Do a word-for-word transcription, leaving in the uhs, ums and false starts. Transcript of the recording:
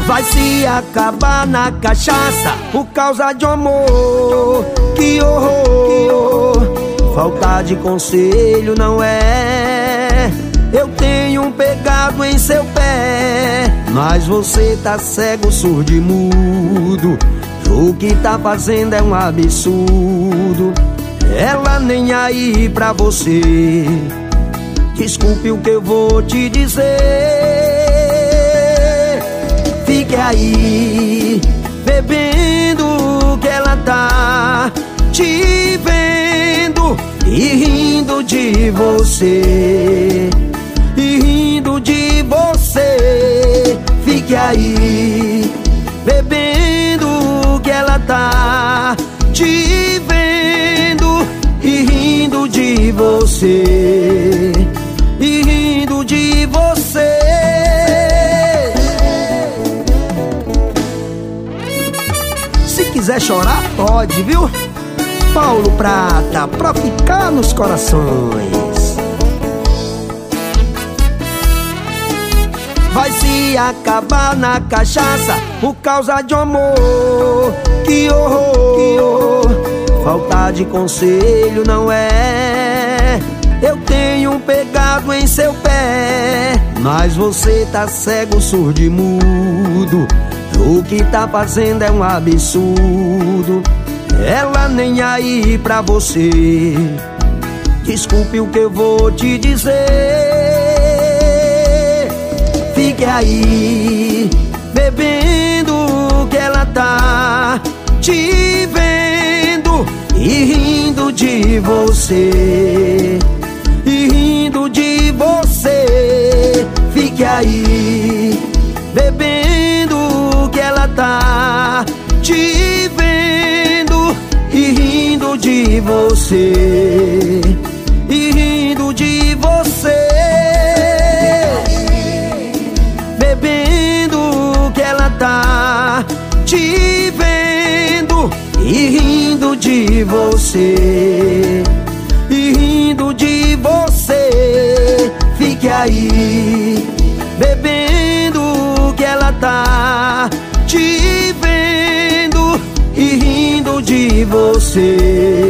vai se acabar na cachaça por causa de amor. Que horror, falta de conselho não é. Eu tenho um pegado em seu pé, mas você tá cego, surdo e mudo. O que tá fazendo é um absurdo. Ela nem aí pra você. Desculpe o que eu vou te dizer. Fique aí bebendo que ela tá te vendo e rindo de você, e rindo de você. Fique aí bebendo que ela tá te vendo e rindo de você, e rindo de você. Se quiser chorar, pode, viu? Paulo Prata, pra ficar nos corações. Vai se acabar na cachaça por causa de amor. Que horror, que horror, falta de conselho não é. Eu tenho um pegado em seu pé, mas você tá cego, surdo e mudo. O que tá fazendo é um absurdo. Ela nem aí pra você. Desculpe o que eu vou te dizer. Fique aí bebendo que ela tá te vendo e rindo de você, e rindo de você. Fique aí bebendo que ela tá te vendo e rindo de você, e rindo de você. Bebendo que ela tá te vendo e rindo de você, e rindo de você. Fique aí bebendo que ela tá te vendo e rindo de você.